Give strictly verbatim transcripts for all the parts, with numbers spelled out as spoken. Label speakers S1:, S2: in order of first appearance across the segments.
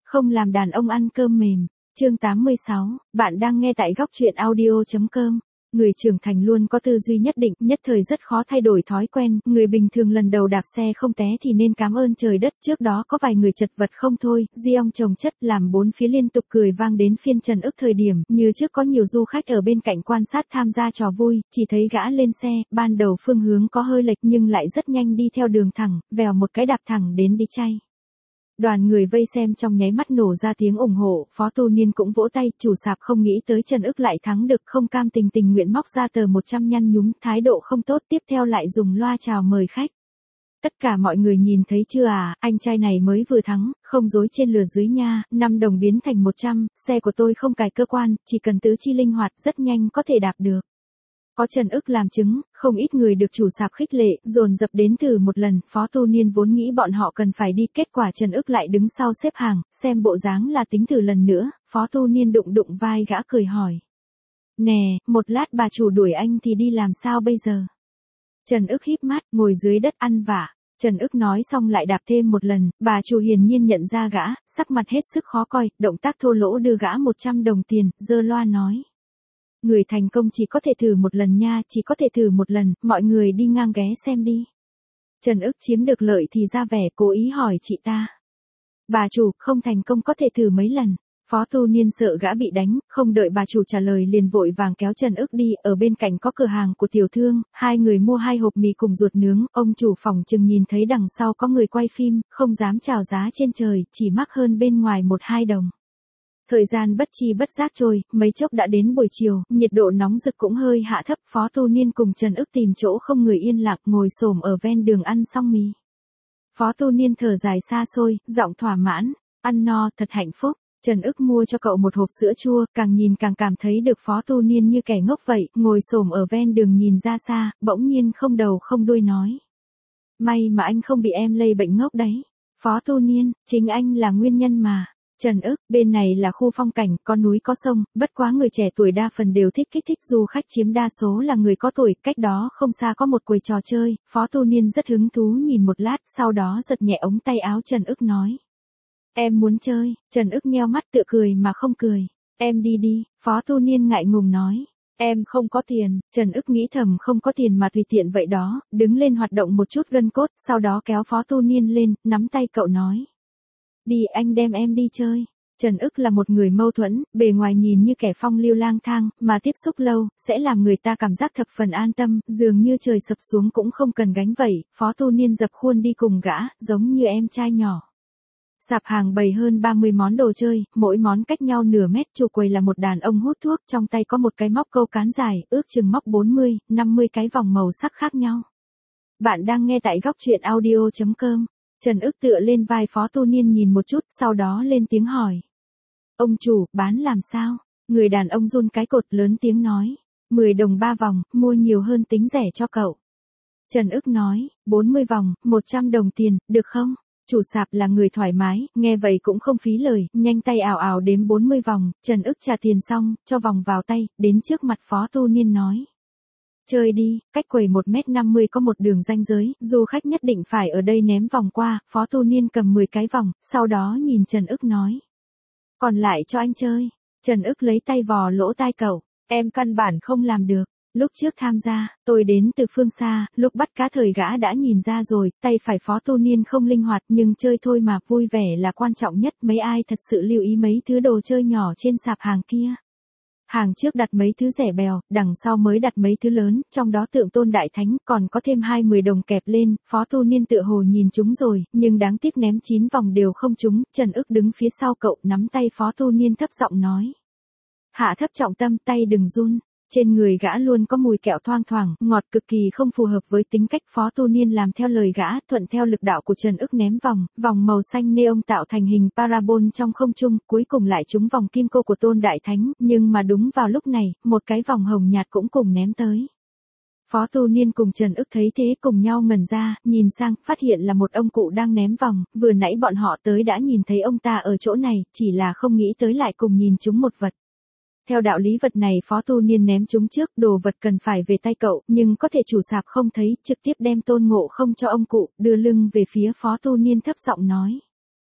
S1: Không làm đàn ông ăn cơm mềm. Chương tám mươi sáu, bạn đang nghe tại góc truyện audio.com. Người trưởng thành luôn có tư duy nhất định, nhất thời rất khó thay đổi thói quen, người bình thường lần đầu đạp xe không té thì nên cảm ơn trời đất, trước đó có vài người chật vật không thôi, di ong chồng chất làm bốn phía liên tục cười vang đến phiên Trần Ức thời điểm, như trước có nhiều du khách ở bên cạnh quan sát tham gia trò vui, chỉ thấy gã lên xe, ban đầu phương hướng có hơi lệch nhưng lại rất nhanh đi theo đường thẳng, vèo một cái đạp thẳng đến đi chay. Đoàn người vây xem trong nháy mắt nổ ra tiếng ủng hộ, Phó Tu Niên cũng vỗ tay, chủ sạp không nghĩ tới Trần Ức lại thắng được, không cam tình tình nguyện móc ra tờ một trăm nhăn nhúm, thái độ không tốt, tiếp theo lại dùng loa chào mời khách. Tất cả mọi người nhìn thấy chưa à, anh trai này mới vừa thắng, không dối trên lừa dưới nha, năm đồng biến thành một trăm, xe của tôi không cài cơ quan, chỉ cần tứ chi linh hoạt, rất nhanh có thể đạp được. Có Trần Ức làm chứng, không ít người được chủ sạp khích lệ, dồn dập đến thử một lần, Phó Tu Niên vốn nghĩ bọn họ cần phải đi, kết quả Trần Ức lại đứng sau xếp hàng, xem bộ dáng là tính thử lần nữa, Phó Tu Niên đụng đụng vai gã cười hỏi. Nè, một lát bà chủ đuổi anh thì đi làm sao bây giờ? Trần Ức híp mắt, ngồi dưới đất ăn vạ. Trần Ức nói xong lại đạp thêm một lần, bà chủ hiển nhiên nhận ra gã, sắc mặt hết sức khó coi, động tác thô lỗ đưa gã một trăm đồng tiền, giơ loa nói. Người thành công chỉ có thể thử một lần nha, chỉ có thể thử một lần, mọi người đi ngang ghé xem đi. Trần Ức chiếm được lợi thì ra vẻ cố ý hỏi chị ta. Bà chủ, không thành công có thể thử mấy lần. Phó Tu Niên sợ gã bị đánh, không đợi bà chủ trả lời liền vội vàng kéo Trần Ức đi, ở bên cạnh có cửa hàng của tiểu thương, hai người mua hai hộp mì cùng ruột nướng, ông chủ phòng chừng nhìn thấy đằng sau có người quay phim, không dám chào giá trên trời, chỉ mắc hơn bên ngoài một hai đồng. Thời gian bất chi bất giác trôi, mấy chốc đã đến buổi chiều, nhiệt độ nóng rực cũng hơi hạ thấp, Phó Tu Niên cùng Trần Ức tìm chỗ không người yên lặng ngồi xổm ở ven đường ăn xong mì. Phó Tu Niên thở dài xa xôi, giọng thỏa mãn, ăn no, thật hạnh phúc. Trần Ức mua cho cậu một hộp sữa chua, càng nhìn càng cảm thấy được Phó Tu Niên như kẻ ngốc vậy, ngồi xổm ở ven đường nhìn ra xa, bỗng nhiên không đầu không đuôi nói. May mà anh không bị em lây bệnh ngốc đấy. Phó Tu Niên, chính anh là nguyên nhân mà. Trần Ức, bên này là khu phong cảnh, có núi có sông, bất quá người trẻ tuổi đa phần đều thích kích thích, du khách chiếm đa số là người có tuổi, cách đó không xa có một quầy trò chơi, Phó Tu Niên rất hứng thú nhìn một lát, sau đó giật nhẹ ống tay áo Trần Ức nói. Em muốn chơi, Trần Ức nheo mắt tựa cười mà không cười. Em đi đi, Phó Tu Niên ngại ngùng nói. Em không có tiền, Trần Ức nghĩ thầm không có tiền mà tùy tiện vậy đó, đứng lên hoạt động một chút gân cốt, sau đó kéo Phó Tu Niên lên, nắm tay cậu nói. Đi anh đem em đi chơi. Trần Ức là một người mâu thuẫn, bề ngoài nhìn như kẻ phong lưu lang thang, mà tiếp xúc lâu, sẽ làm người ta cảm giác thập phần an tâm, dường như trời sập xuống cũng không cần gánh vẩy, Phó Tu Niên dập khuôn đi cùng gã, giống như em trai nhỏ. Sạp hàng bày hơn ba mươi món đồ chơi, mỗi món cách nhau nửa mét, chủ quầy là một đàn ông hút thuốc, trong tay có một cái móc câu cán dài, ước chừng móc bốn mươi, năm mươi cái vòng màu sắc khác nhau. Bạn đang nghe tại góc truyện audio.com. Trần Ức tựa lên vai Phó Tu Niên nhìn một chút, sau đó lên tiếng hỏi. Ông chủ, bán làm sao? Người đàn ông run cái cột lớn tiếng nói. mười đồng ba vòng, mua nhiều hơn tính rẻ cho cậu. Trần Ức nói, bốn mươi vòng, một trăm đồng tiền, được không? Chủ sạp là người thoải mái, nghe vậy cũng không phí lời, nhanh tay ào ào đếm bốn mươi vòng, Trần Ức trả tiền xong, cho vòng vào tay, đến trước mặt Phó Tu Niên nói. Chơi đi, cách quầy một mét năm mươi có một đường ranh giới, du khách nhất định phải ở đây ném vòng qua, Phó Tu Niên cầm mười cái vòng, sau đó nhìn Trần Ức nói. Còn lại cho anh chơi. Trần Ức lấy tay vò lỗ tai cậu, em căn bản không làm được. Lúc trước tham gia, tôi đến từ phương xa, lúc bắt cá thời gã đã nhìn ra rồi, tay phải Phó Tu Niên không linh hoạt nhưng chơi thôi mà, vui vẻ là quan trọng nhất, mấy ai thật sự lưu ý mấy thứ đồ chơi nhỏ trên sạp hàng kia. Hàng trước đặt mấy thứ rẻ bèo, đằng sau mới đặt mấy thứ lớn, trong đó tượng Tôn Đại Thánh, còn có thêm hai mươi đồng kẹp lên, Phó Tu Niên tựa hồ nhìn chúng rồi, nhưng đáng tiếc ném chín vòng đều không trúng, Trần Ức đứng phía sau cậu, nắm tay Phó Tu Niên thấp giọng nói. Hạ thấp trọng tâm, tay đừng run. Trên người gã luôn có mùi kẹo thoang thoảng, ngọt cực kỳ không phù hợp với tính cách, Phó Tu Niên làm theo lời gã, thuận theo lực đạo của Trần Ức ném vòng, vòng màu xanh neon tạo thành hình parabol trong không trung, cuối cùng lại trúng vòng kim cô của Tôn Đại Thánh, nhưng mà đúng vào lúc này, một cái vòng hồng nhạt cũng cùng ném tới. Phó Tu Niên cùng Trần Ức thấy thế cùng nhau ngẩn ra, nhìn sang, phát hiện là một ông cụ đang ném vòng, vừa nãy bọn họ tới đã nhìn thấy ông ta ở chỗ này, chỉ là không nghĩ tới lại cùng nhìn chúng một vật. Theo đạo lý vật này Phó Tu Niên ném chúng trước, đồ vật cần phải về tay cậu, nhưng có thể chủ sạp không thấy, trực tiếp đem Tôn Ngộ Không cho ông cụ, đưa lưng về phía Phó Tu Niên thấp giọng nói.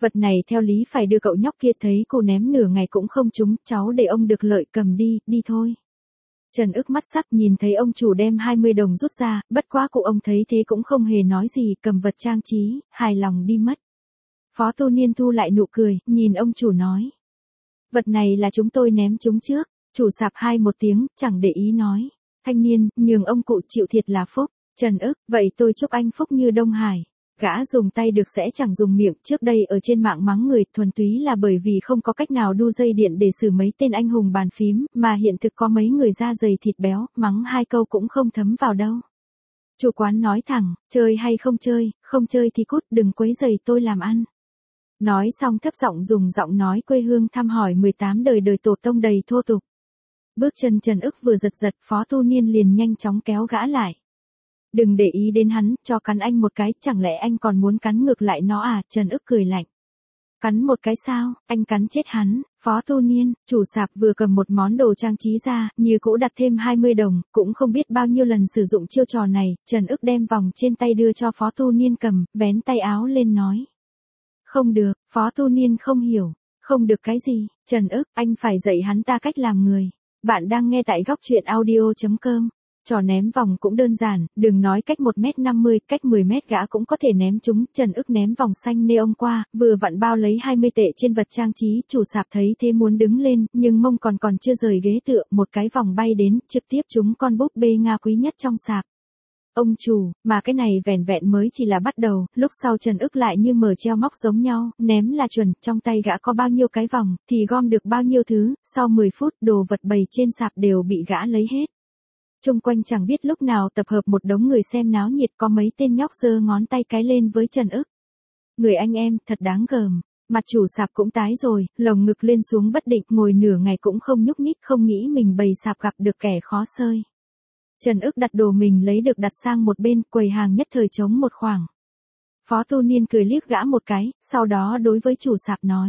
S1: Vật này theo lý phải đưa cậu nhóc kia, thấy cô ném nửa ngày cũng không trúng, cháu để ông được lợi, cầm đi, đi thôi. Trần Ức mắt sắc nhìn thấy ông chủ đem hai mươi đồng rút ra, bất quá cụ ông thấy thế cũng không hề nói gì, cầm vật trang trí, hài lòng đi mất. Phó Tu Niên thu lại nụ cười, nhìn ông chủ nói. Vật này là chúng tôi ném chúng trước, chủ sạp hai một tiếng, chẳng để ý nói. Thanh niên, nhường ông cụ chịu thiệt là phúc. Trần Ức, vậy tôi chúc anh phúc như Đông Hải. Gã dùng tay được sẽ chẳng dùng miệng, trước đây ở trên mạng mắng người, thuần túy là bởi vì không có cách nào đu dây điện để xử mấy tên anh hùng bàn phím, mà hiện thực có mấy người da dày thịt béo, mắng hai câu cũng không thấm vào đâu. Chủ quán nói thẳng, chơi hay không chơi, không chơi thì cút, đừng quấy rầy tôi làm ăn. Nói xong thấp giọng dùng giọng nói quê hương thăm hỏi mười tám đời đời tổ tông đầy thô tục. Bước chân Trần Ức vừa giật giật, Phó Tu Niên liền nhanh chóng kéo gã lại. Đừng để ý đến hắn, cho cắn anh một cái, chẳng lẽ anh còn muốn cắn ngược lại nó à? Trần Ức cười lạnh. Cắn một cái sao, anh cắn chết hắn. Phó Tu Niên, chủ sạp vừa cầm một món đồ trang trí ra, như cũ đặt thêm hai mươi đồng, cũng không biết bao nhiêu lần sử dụng chiêu trò này, Trần Ức đem vòng trên tay đưa cho Phó Tu Niên cầm, vén tay áo lên nói. Không được, Phó Tu Niên không hiểu. Không được cái gì? Trần Ức, anh phải dạy hắn ta cách làm người. Bạn đang nghe tại góc truyện audio chấm com. Trò ném vòng cũng đơn giản, đừng nói cách một mét năm mươi, cách mười mét gã cũng có thể ném chúng. Trần Ức ném vòng xanh neon qua, vừa vặn bao lấy hai mươi tệ trên vật trang trí, chủ sạp thấy thế muốn đứng lên, nhưng mông còn còn chưa rời ghế tựa, một cái vòng bay đến, trực tiếp trúng con búp bê Nga quý nhất trong sạp. Ông chủ, mà cái này vẻn vẹn mới chỉ là bắt đầu, lúc sau Trần Ức lại như mở treo móc giống nhau, ném là chuẩn, trong tay gã có bao nhiêu cái vòng, thì gom được bao nhiêu thứ, sau mười phút đồ vật bày trên sạp đều bị gã lấy hết. Trung quanh chẳng biết lúc nào tập hợp một đống người xem náo nhiệt, có mấy tên nhóc giơ ngón tay cái lên với Trần Ức. Người anh em, thật đáng gờm. Mặt chủ sạp cũng tái rồi, lồng ngực lên xuống bất định, ngồi nửa ngày cũng không nhúc nhích, không nghĩ mình bày sạp gặp được kẻ khó xơi. Trần Ức đặt đồ mình lấy được đặt sang một bên, quầy hàng nhất thời trống một khoảng. Phó Tu Niên cười liếc gã một cái, sau đó đối với chủ sạp nói.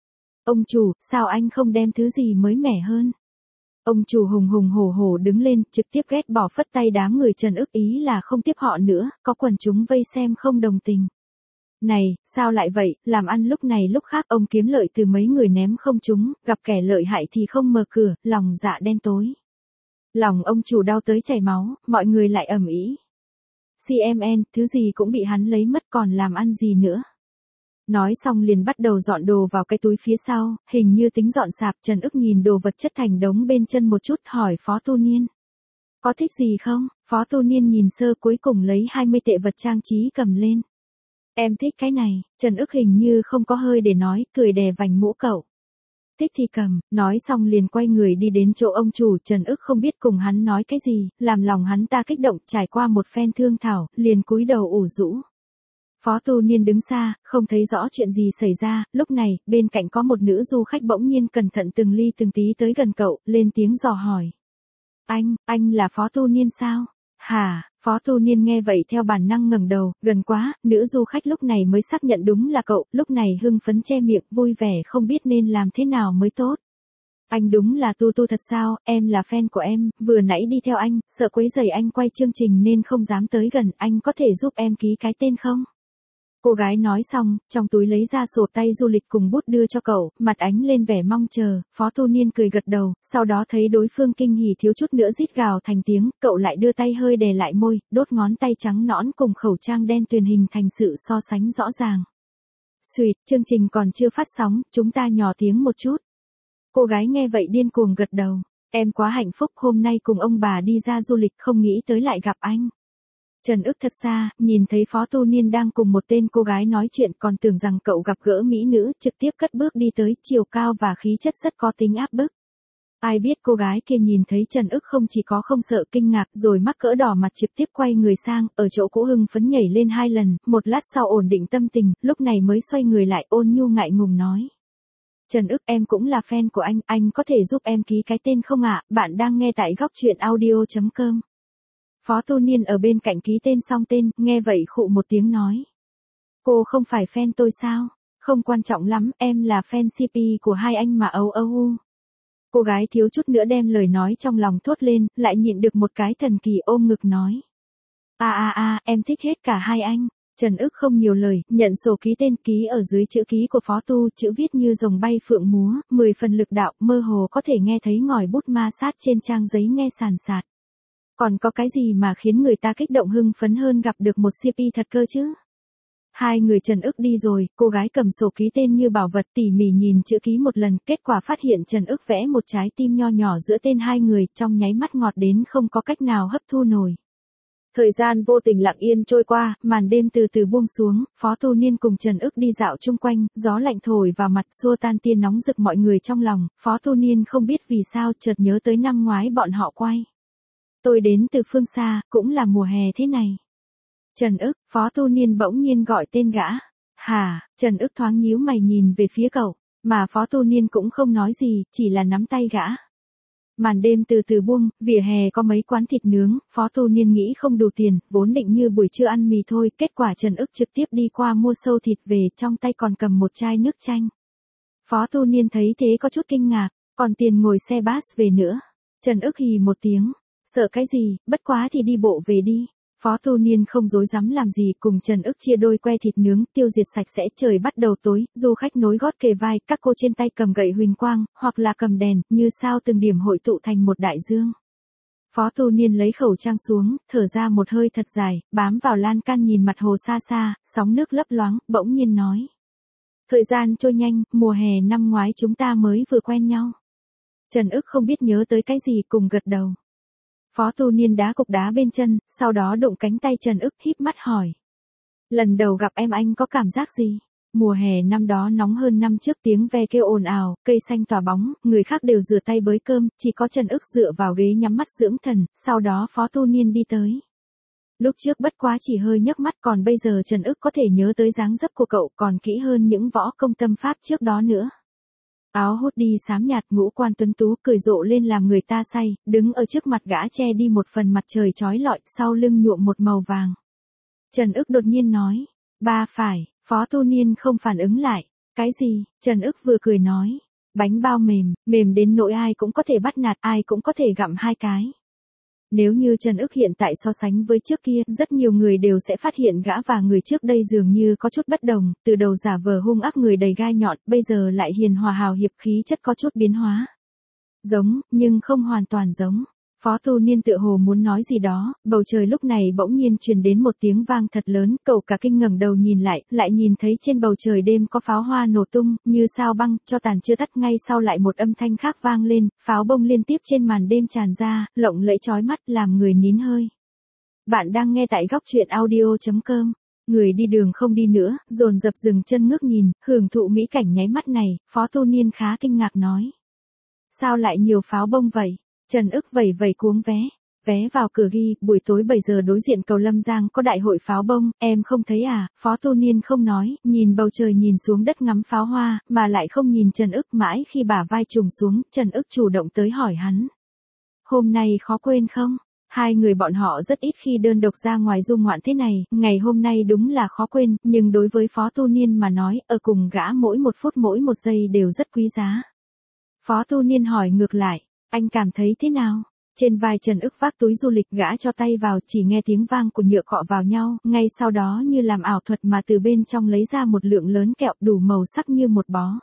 S1: Ông chủ, sao anh không đem thứ gì mới mẻ hơn? Ông chủ hùng hùng hổ hổ đứng lên, trực tiếp ghét bỏ phất tay đám người Trần Ức, ý là không tiếp họ nữa, có quần chúng vây xem không đồng tình. Này, sao lại vậy, làm ăn lúc này lúc khác, ông kiếm lợi từ mấy người ném không trúng, gặp kẻ lợi hại thì không mở cửa, lòng dạ đen tối. Lòng ông chủ đau tới chảy máu, mọi người lại ầm ĩ. xê em en, thứ gì cũng bị hắn lấy mất, còn làm ăn gì nữa. Nói xong liền bắt đầu dọn đồ vào cái túi phía sau, hình như tính dọn sạp. Trần Ức nhìn đồ vật chất thành đống bên chân một chút, hỏi Phó Tu Niên. Có thích gì không? Phó Tu Niên nhìn sơ, cuối cùng lấy hai mươi tệ vật trang trí cầm lên. Em thích cái này. Trần Ức hình như không có hơi để nói, cười đè vành mũ cậu. Thích thì cầm, nói xong liền quay người đi đến chỗ ông chủ. Trần Ức không biết cùng hắn nói cái gì, làm lòng hắn ta kích động, trải qua một phen thương thảo, liền cúi đầu ủ rũ. Phó Tu Niên đứng xa, không thấy rõ chuyện gì xảy ra, lúc này, bên cạnh có một nữ du khách bỗng nhiên cẩn thận từng ly từng tí tới gần cậu, lên tiếng dò hỏi. Anh, anh là Phó Tu Niên sao? Hả? Phó Tu Niên nghe vậy theo bản năng ngẩng đầu, gần quá, nữ du khách lúc này mới xác nhận đúng là cậu, lúc này hưng phấn che miệng, vui vẻ không biết nên làm thế nào mới tốt. Anh đúng là Tu Tu thật sao, em là fan của em, vừa nãy đi theo anh, sợ quấy rầy anh quay chương trình nên không dám tới gần, anh có thể giúp em ký cái tên không? Cô gái nói xong, trong túi lấy ra sổ tay du lịch cùng bút đưa cho cậu, mặt ánh lên vẻ mong chờ. Phó Tu Niên cười gật đầu, sau đó thấy đối phương kinh hỉ thiếu chút nữa rít gào thành tiếng, cậu lại đưa tay hơi đè lại môi, đốt ngón tay trắng nõn cùng khẩu trang đen tuyền hình thành sự so sánh rõ ràng. Xuyệt, chương trình còn chưa phát sóng, chúng ta nhỏ tiếng một chút. Cô gái nghe vậy điên cuồng gật đầu, em quá hạnh phúc, hôm nay cùng ông bà đi ra du lịch không nghĩ tới lại gặp anh. Trần Ức thật xa, nhìn thấy Phó Tu Niên đang cùng một tên cô gái nói chuyện, còn tưởng rằng cậu gặp gỡ mỹ nữ, trực tiếp cất bước đi tới, chiều cao và khí chất rất có tính áp bức. Ai biết cô gái kia nhìn thấy Trần Ức không chỉ có không sợ kinh ngạc, rồi mắc cỡ đỏ mặt trực tiếp quay người sang, ở chỗ cũ hưng phấn nhảy lên hai lần, một lát sau ổn định tâm tình, lúc này mới xoay người lại ôn nhu ngại ngùng nói. Trần Ức, em cũng là fan của anh, anh có thể giúp em ký cái tên không ạ? Bạn đang nghe tại góc truyện audio chấm com. Phó Tu Niên ở bên cạnh ký tên xong tên, nghe vậy khụ một tiếng nói. Cô không phải fan tôi sao? Không quan trọng lắm, em là fan xê pê của hai anh mà âu âu u. Cô gái thiếu chút nữa đem lời nói trong lòng thốt lên, lại nhịn được một cái thần kỳ ôm ngực nói. À à à, em thích hết cả hai anh. Trần Ức không nhiều lời, nhận sổ ký tên, ký ở dưới chữ ký của Phó Tu, chữ viết như rồng bay phượng múa, mười phần lực đạo, mơ hồ có thể nghe thấy ngòi bút ma sát trên trang giấy nghe sàn sạt. Còn có cái gì mà khiến người ta kích động hưng phấn hơn gặp được một xê pê thật cơ chứ? Hai người Trần Ức đi rồi, cô gái cầm sổ ký tên như bảo vật tỉ mỉ nhìn chữ ký một lần, kết quả phát hiện Trần Ức vẽ một trái tim nho nhỏ giữa tên hai người, trong nháy mắt ngọt đến không có cách nào hấp thu nổi. Thời gian vô tình lặng yên trôi qua, màn đêm từ từ buông xuống, Phó Tu Niên cùng Trần Ức đi dạo chung quanh, gió lạnh thổi vào mặt xua tan tia nóng rực mọi người trong lòng, Phó Tu Niên không biết vì sao chợt nhớ tới năm ngoái bọn họ quay. Tôi đến từ phương xa, cũng là mùa hè thế này. Trần Ức, Phó Tu Niên bỗng nhiên gọi tên gã. Hả, Trần Ức thoáng nhíu mày nhìn về phía cậu, mà Phó Tu Niên cũng không nói gì, chỉ là nắm tay gã. Màn đêm từ từ buông, vỉa hè có mấy quán thịt nướng, Phó Tu Niên nghĩ không đủ tiền, vốn định như buổi trưa ăn mì thôi, kết quả Trần Ức trực tiếp đi qua mua sâu thịt về, trong tay còn cầm một chai nước chanh. Phó Tu Niên thấy thế có chút kinh ngạc, còn tiền ngồi xe bus về nữa. Trần Ức hì một tiếng, sợ cái gì, bất quá thì đi bộ về đi. Phó Tu Niên không dối dám làm gì, cùng Trần Ức chia đôi que thịt nướng, tiêu diệt sạch sẽ. Trời bắt đầu tối, du khách nối gót kề vai, các cô trên tay cầm gậy huỳnh quang, hoặc là cầm đèn, như sao từng điểm hội tụ thành một đại dương. Phó Tu Niên lấy khẩu trang xuống, thở ra một hơi thật dài, bám vào lan can nhìn mặt hồ xa xa, sóng nước lấp loáng, bỗng nhiên nói. Thời gian trôi nhanh, mùa hè năm ngoái chúng ta mới vừa quen nhau. Trần Ức không biết nhớ tới cái gì, cùng gật đầu. Phó Tu Niên đá cục đá bên chân, sau đó đụng cánh tay Trần Ức, híp mắt hỏi. Lần đầu gặp em anh có cảm giác gì? Mùa hè năm đó nóng hơn năm trước, tiếng ve kêu ồn ào, cây xanh tỏa bóng, người khác đều rửa tay bới cơm, chỉ có Trần Ức dựa vào ghế nhắm mắt dưỡng thần, sau đó Phó Tu Niên đi tới. Lúc trước bất quá chỉ hơi nhấc mắt, còn bây giờ Trần Ức có thể nhớ tới dáng dấp của cậu còn kỹ hơn những võ công tâm pháp trước đó nữa. Áo hốt đi xám nhạt, ngũ quan tuấn tú, cười rộ lên làm người ta say, đứng ở trước mặt gã che đi một phần mặt trời chói lọi, sau lưng nhuộm một màu vàng. Trần Ức đột nhiên nói, ba phải, Phó Tu Niên không phản ứng lại, cái gì, Trần Ức vừa cười nói, bánh bao mềm, mềm đến nỗi ai cũng có thể bắt nạt, ai cũng có thể gặm hai cái. Nếu như Trần Ức hiện tại so sánh với trước kia, rất nhiều người đều sẽ phát hiện gã và người trước đây dường như có chút bất đồng, từ đầu giả vờ hung ác người đầy gai nhọn, bây giờ lại hiền hòa hào hiệp, khí chất có chút biến hóa. Giống, nhưng không hoàn toàn giống. Phó Tu Niên tựa hồ muốn nói gì đó, bầu trời lúc này bỗng nhiên truyền đến một tiếng vang thật lớn, cậu cả kinh ngẩng đầu nhìn lại, lại nhìn thấy trên bầu trời đêm có pháo hoa nổ tung, như sao băng, cho tàn chưa tắt, ngay sau lại một âm thanh khác vang lên, pháo bông liên tiếp trên màn đêm tràn ra, lộng lẫy chói mắt, làm người nín hơi. Bạn đang nghe tại góc truyện audio chấm com. Người đi đường không đi nữa, dồn dập dừng chân ngước nhìn, hưởng thụ mỹ cảnh nháy mắt này, Phó Tu Niên khá kinh ngạc nói. Sao lại nhiều pháo bông vậy? Trần Ức vẩy vẩy cuống vé. Vé vào cửa ghi, buổi tối bảy giờ đối diện cầu Lâm Giang có đại hội pháo bông, em không thấy à? Phó Tu Niên không nói, nhìn bầu trời nhìn xuống đất ngắm pháo hoa, mà lại không nhìn Trần Ức, mãi khi bả vai trùng xuống, Trần Ức chủ động tới hỏi hắn. Hôm nay khó quên không? Hai người bọn họ rất ít khi đơn độc ra ngoài du ngoạn thế này, ngày hôm nay đúng là khó quên, nhưng đối với Phó Tu Niên mà nói, ở cùng gã mỗi một phút mỗi một giây đều rất quý giá. Phó Tu Niên hỏi ngược lại. Anh cảm thấy thế nào? Trên vai Trần Ức vác túi du lịch, gã cho tay vào, chỉ nghe tiếng vang của nhựa cọ vào nhau, ngay sau đó như làm ảo thuật mà từ bên trong lấy ra một lượng lớn kẹo đủ màu sắc như một bó.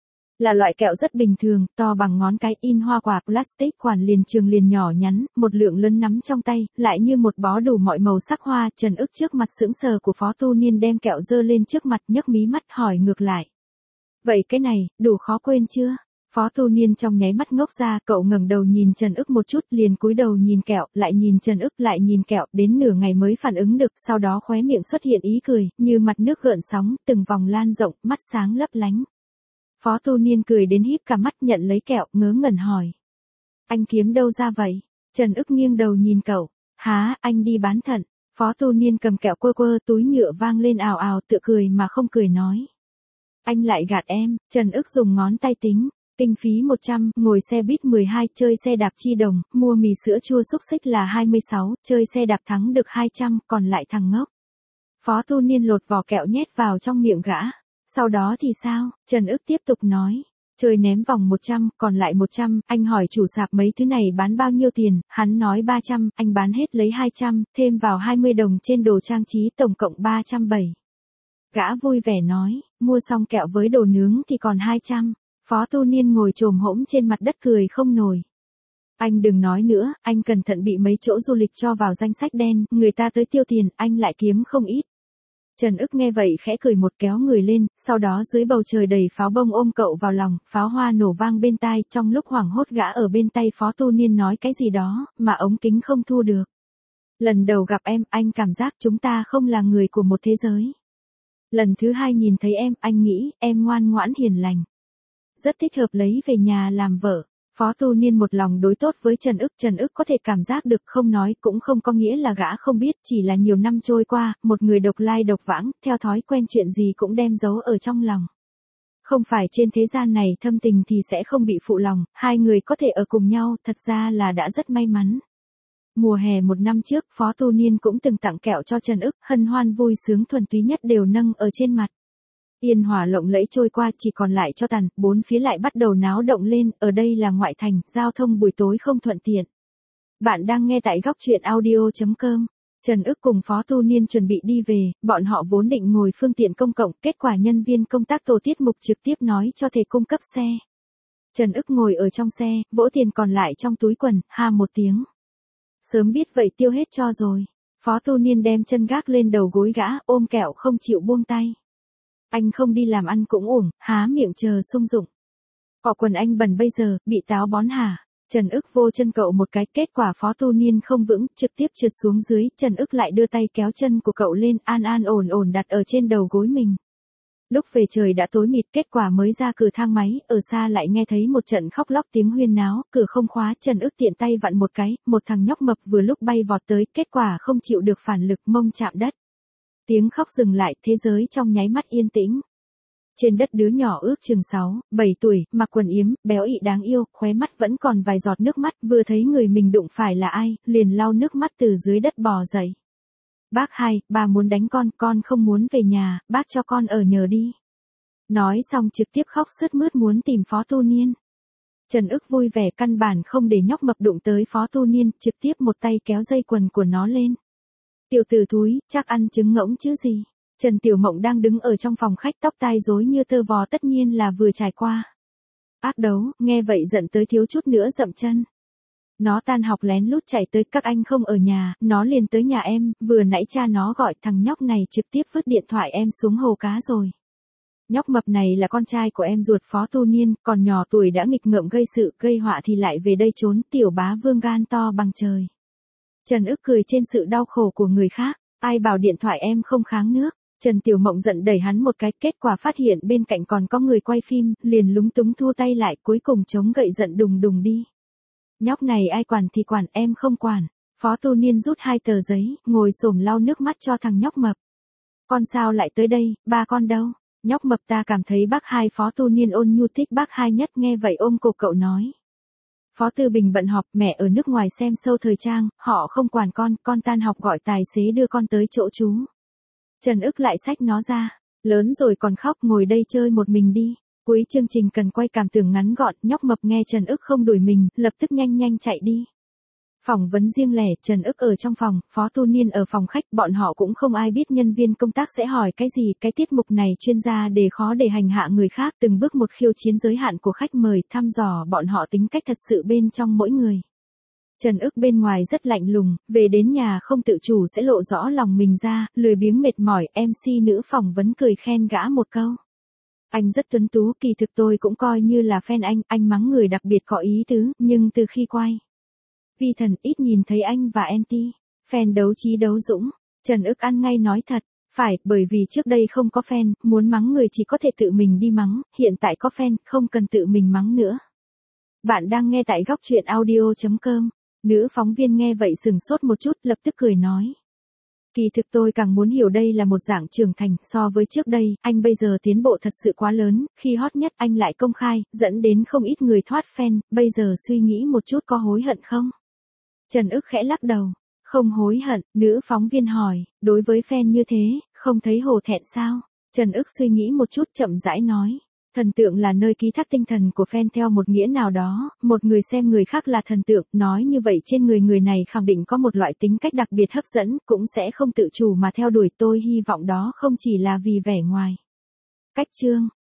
S1: Là loại kẹo rất bình thường, to bằng ngón cái, in hoa quả plastic, khoản liền trường liền nhỏ nhắn, một lượng lớn nắm trong tay, lại như một bó đủ mọi màu sắc hoa. Trần Ức trước mặt sững sờ của Phó Tu Niên đem kẹo dơ lên trước mặt, nhấc mí mắt hỏi ngược lại. Vậy cái này, đủ khó quên chưa? Phó Tu Niên trong nháy mắt ngốc ra, cậu ngẩng đầu nhìn Trần Ức một chút, liền cúi đầu nhìn kẹo, lại nhìn Trần Ức, lại nhìn kẹo, đến nửa ngày mới phản ứng được, sau đó khóe miệng xuất hiện ý cười, như mặt nước gợn sóng, từng vòng lan rộng, mắt sáng lấp lánh. Phó Tu Niên cười đến híp cả mắt, nhận lấy kẹo, ngớ ngẩn hỏi. Anh kiếm đâu ra vậy? Trần Ức nghiêng đầu nhìn cậu. Há, anh đi bán thận. Phó Tu Niên cầm kẹo quơ quơ, túi nhựa vang lên ào ào, tựa cười mà không cười nói. Anh lại gạt em. Trần Ức dùng ngón tay tính. Kinh phí một trăm, ngồi xe buýt mười hai, chơi xe đạp chi đồng, mua mì sữa chua xúc xích là hai mươi sáu, chơi xe đạp thắng được hai trăm, còn lại thằng ngốc. Phó Tu Niên lột vỏ kẹo nhét vào trong miệng gã. Sau đó thì sao? Trần Ức tiếp tục nói. Chơi ném vòng một trăm, còn lại một trăm, anh hỏi chủ sạp mấy thứ này bán bao nhiêu tiền, hắn nói ba trăm, anh bán hết lấy hai trăm, thêm vào hai mươi đồng trên đồ trang trí tổng cộng ba trăm bảy. Gã vui vẻ nói, mua xong kẹo với đồ nướng thì còn hai trăm. Phó Tu Niên ngồi chồm hỗn trên mặt đất cười không nổi. Anh đừng nói nữa, anh cẩn thận bị mấy chỗ du lịch cho vào danh sách đen, người ta tới tiêu tiền, anh lại kiếm không ít. Trần Ức nghe vậy khẽ cười một kéo người lên, sau đó dưới bầu trời đầy pháo bông ôm cậu vào lòng, pháo hoa nổ vang bên tai, trong lúc hoảng hốt gã ở bên tay Phó Tu Niên nói cái gì đó, mà ống kính không thu được. Lần đầu gặp em, anh cảm giác chúng ta không là người của một thế giới. Lần thứ hai nhìn thấy em, anh nghĩ, em ngoan ngoãn hiền lành. Rất thích hợp lấy về nhà làm vợ. Phó Tu Niên một lòng đối tốt với Trần Ức, Trần Ức có thể cảm giác được không nói cũng không có nghĩa là gã không biết, chỉ là nhiều năm trôi qua, một người độc lai độc vãng, theo thói quen chuyện gì cũng đem giấu ở trong lòng. Không phải trên thế gian này thâm tình thì sẽ không bị phụ lòng, hai người có thể ở cùng nhau, thật ra là đã rất may mắn. Mùa hè một năm trước, Phó Tu Niên cũng từng tặng kẹo cho Trần Ức, hân hoan vui sướng thuần túy nhất đều nâng ở trên mặt. Yên hòa lộng lẫy trôi qua chỉ còn lại cho tàn, bốn phía lại bắt đầu náo động lên, ở đây là ngoại thành, giao thông buổi tối không thuận tiện. Bạn đang nghe tại góc truyện audio chấm com. Trần Ức cùng Phó Tu Niên chuẩn bị đi về, bọn họ vốn định ngồi phương tiện công cộng, kết quả nhân viên công tác tổ tiết mục trực tiếp nói cho thể cung cấp xe. Trần Ức ngồi ở trong xe, vỗ tiền còn lại trong túi quần, ha một tiếng. Sớm biết vậy tiêu hết cho rồi. Phó Tu Niên đem chân gác lên đầu gối gã, ôm kẹo không chịu buông tay. Anh không đi làm ăn cũng uổng, há miệng chờ sung dụng. Cọ quần anh bẩn bây giờ, bị táo bón hả? Trần Ức vô chân cậu một cái, kết quả Phó Tu Niên không vững, trực tiếp trượt xuống dưới, Trần Ức lại đưa tay kéo chân của cậu lên, an an ổn ổn đặt ở trên đầu gối mình. Lúc về trời đã tối mịt, kết quả mới ra cửa thang máy, ở xa lại nghe thấy một trận khóc lóc tiếng huyên náo, cửa không khóa, Trần Ức tiện tay vặn một cái, một thằng nhóc mập vừa lúc bay vọt tới, kết quả không chịu được phản lực, mông chạm đất. Tiếng khóc dừng lại, thế giới trong nháy mắt yên tĩnh. Trên đất đứa nhỏ ước chừng sáu, bảy tuổi, mặc quần yếm, béo ị đáng yêu, khóe mắt vẫn còn vài giọt nước mắt, vừa thấy người mình đụng phải là ai, liền lau nước mắt từ dưới đất bò dậy. Bác hai, bà muốn đánh con, con không muốn về nhà, bác cho con ở nhờ đi. Nói xong trực tiếp khóc sướt mướt muốn tìm Phó Tu Niên. Trần Ức vui vẻ căn bản không để nhóc mập đụng tới Phó Tu Niên, trực tiếp một tay kéo dây quần của nó lên. Tiểu tử thúi, chắc ăn trứng ngỗng chứ gì. Trần Tiểu Mộng đang đứng ở trong phòng khách tóc tai rối như tơ vò tất nhiên là vừa trải qua. Ác đấu, nghe vậy giận tới thiếu chút nữa dậm chân. Nó tan học lén lút chạy tới, các anh không ở nhà, nó liền tới nhà em, vừa nãy cha nó gọi thằng nhóc này trực tiếp vứt điện thoại em xuống hồ cá rồi. Nhóc mập này là con trai của em ruột Phó Tu Niên, còn nhỏ tuổi đã nghịch ngợm gây sự, gây họa thì lại về đây trốn, tiểu bá vương gan to bằng trời. Trần Ức cười trên sự đau khổ của người khác, ai bảo điện thoại em không kháng nước. Trần Tiểu Mộng giận đẩy hắn một cái, kết quả phát hiện bên cạnh còn có người quay phim, liền lúng túng thu tay lại, cuối cùng chống gậy giận đùng đùng đi. Nhóc này ai quản thì quản, em không quản. Phó Tu Niên rút hai tờ giấy, ngồi xổm lau nước mắt cho thằng nhóc mập. Con sao lại tới đây, ba con đâu? Nhóc mập ta cảm thấy bác hai. Phó Tu Niên ôn nhu thích bác hai nhất, nghe vậy ôm cổ cậu nói. Phó Tư Bình bận họp, mẹ ở nước ngoài xem show thời trang, họ không quản con, con tan học gọi tài xế đưa con tới chỗ chú. Trần Ức lại xách nó ra, lớn rồi còn khóc, ngồi đây chơi một mình đi. Cuối chương trình cần quay cảm tưởng ngắn gọn, nhóc mập nghe Trần Ức không đuổi mình, lập tức nhanh nhanh chạy đi. Phỏng vấn riêng lẻ, Trần Ức ở trong phòng, Phó Tu Niên ở phòng khách, bọn họ cũng không ai biết nhân viên công tác sẽ hỏi cái gì, cái tiết mục này chuyên gia đề khó để hành hạ người khác, từng bước một khiêu chiến giới hạn của khách mời, thăm dò bọn họ tính cách thật sự bên trong mỗi người. Trần Ức bên ngoài rất lạnh lùng, về đến nhà không tự chủ sẽ lộ rõ lòng mình ra, lười biếng mệt mỏi, em xê nữ phỏng vấn cười khen gã một câu. Anh rất tuấn tú, kỳ thực tôi cũng coi như là fan anh, anh mắng người đặc biệt có ý tứ, nhưng từ khi quay Vi Thần ít nhìn thấy anh và Anti, fan đấu trí đấu dũng. Trần Ức ăn ngay nói thật, phải, bởi vì trước đây không có fan, muốn mắng người chỉ có thể tự mình đi mắng, hiện tại có fan, không cần tự mình mắng nữa. Bạn đang nghe tại góc truyện audio chấm com. Nữ phóng viên nghe vậy sừng sốt một chút, lập tức cười nói. Kỳ thực tôi càng muốn hiểu đây là một dạng trưởng thành, so với trước đây, anh bây giờ tiến bộ thật sự quá lớn, khi hot nhất anh lại công khai, dẫn đến không ít người thoát fan, bây giờ suy nghĩ một chút có hối hận không? Trần Ức khẽ lắc đầu, không hối hận, nữ phóng viên hỏi, đối với fan như thế, không thấy hổ thẹn sao? Trần Ức suy nghĩ một chút chậm rãi nói, Thần tượng là nơi ký thác tinh thần của fan theo một nghĩa nào đó, một người xem người khác là thần tượng, nói như vậy trên người người này khẳng định có một loại tính cách đặc biệt hấp dẫn, cũng sẽ không tự chủ mà theo đuổi, tôi hy vọng đó không chỉ là vì vẻ ngoài. Cách chương